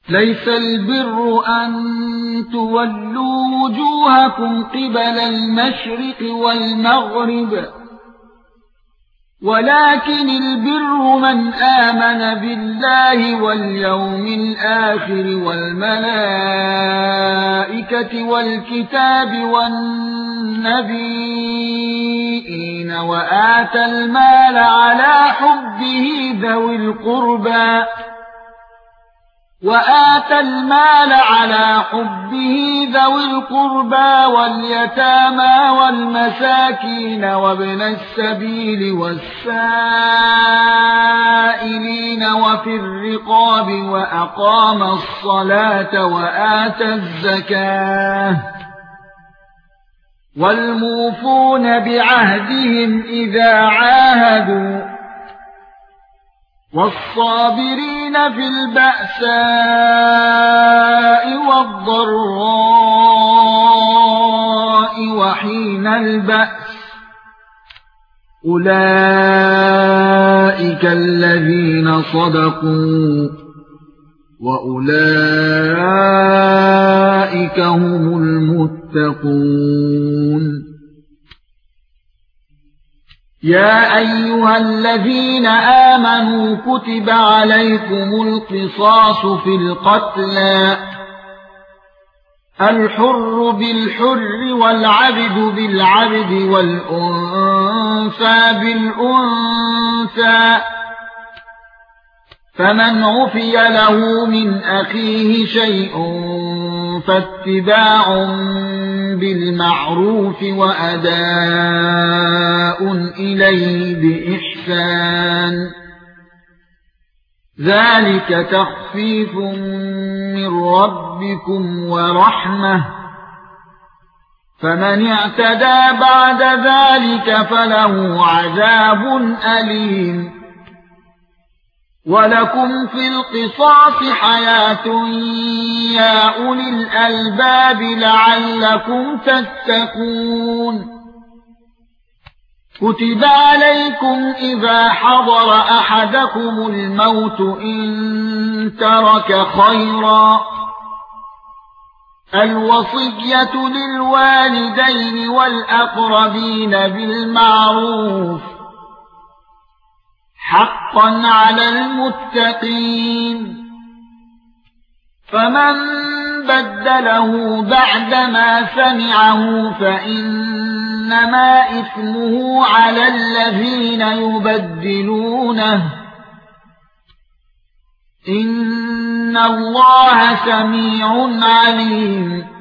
ليس البر أن تولوا وجوهكم قبل المشرق والمغرب ولكن البر من آمن بالله واليوم الآخر والملائكة والكتاب والنبيين وآتى المال على حبه ذوي القربى واليتامى والمساكين وابن السبيل والسائلين وفي الرقاب وأقام الصلاة وآتى الزكاة والموفون بعهدهم إذا عاهدوا والصابرين في البأساء والضراء وحين البأس أولئك الذين صدقوا وأولئك هم المتقون يا ايها الذين امنوا كتب عليكم القصاص في القتلى الحر بالحر والعبد بالعبد والانثى بالانثى فمن عفي له من اخيه شيء فاتباع بالمعروف وأداء إليه بإحسان ذلك تخفيف من ربكم ورحمة فمن اعتدى بعد ذلك فله عذاب أليم ولكم في القصاص حياة يا أولي الألباب لعلكم تتقون كتب عليكم إذا حضر أحدكم الموت إن ترك خيرا الوصية للوالدين والأقربين بالمعروف حقا على المتقين فمن بدله بعدما سمعه فإنما إثمه على الذين يبدلونه إن الله سميع عليم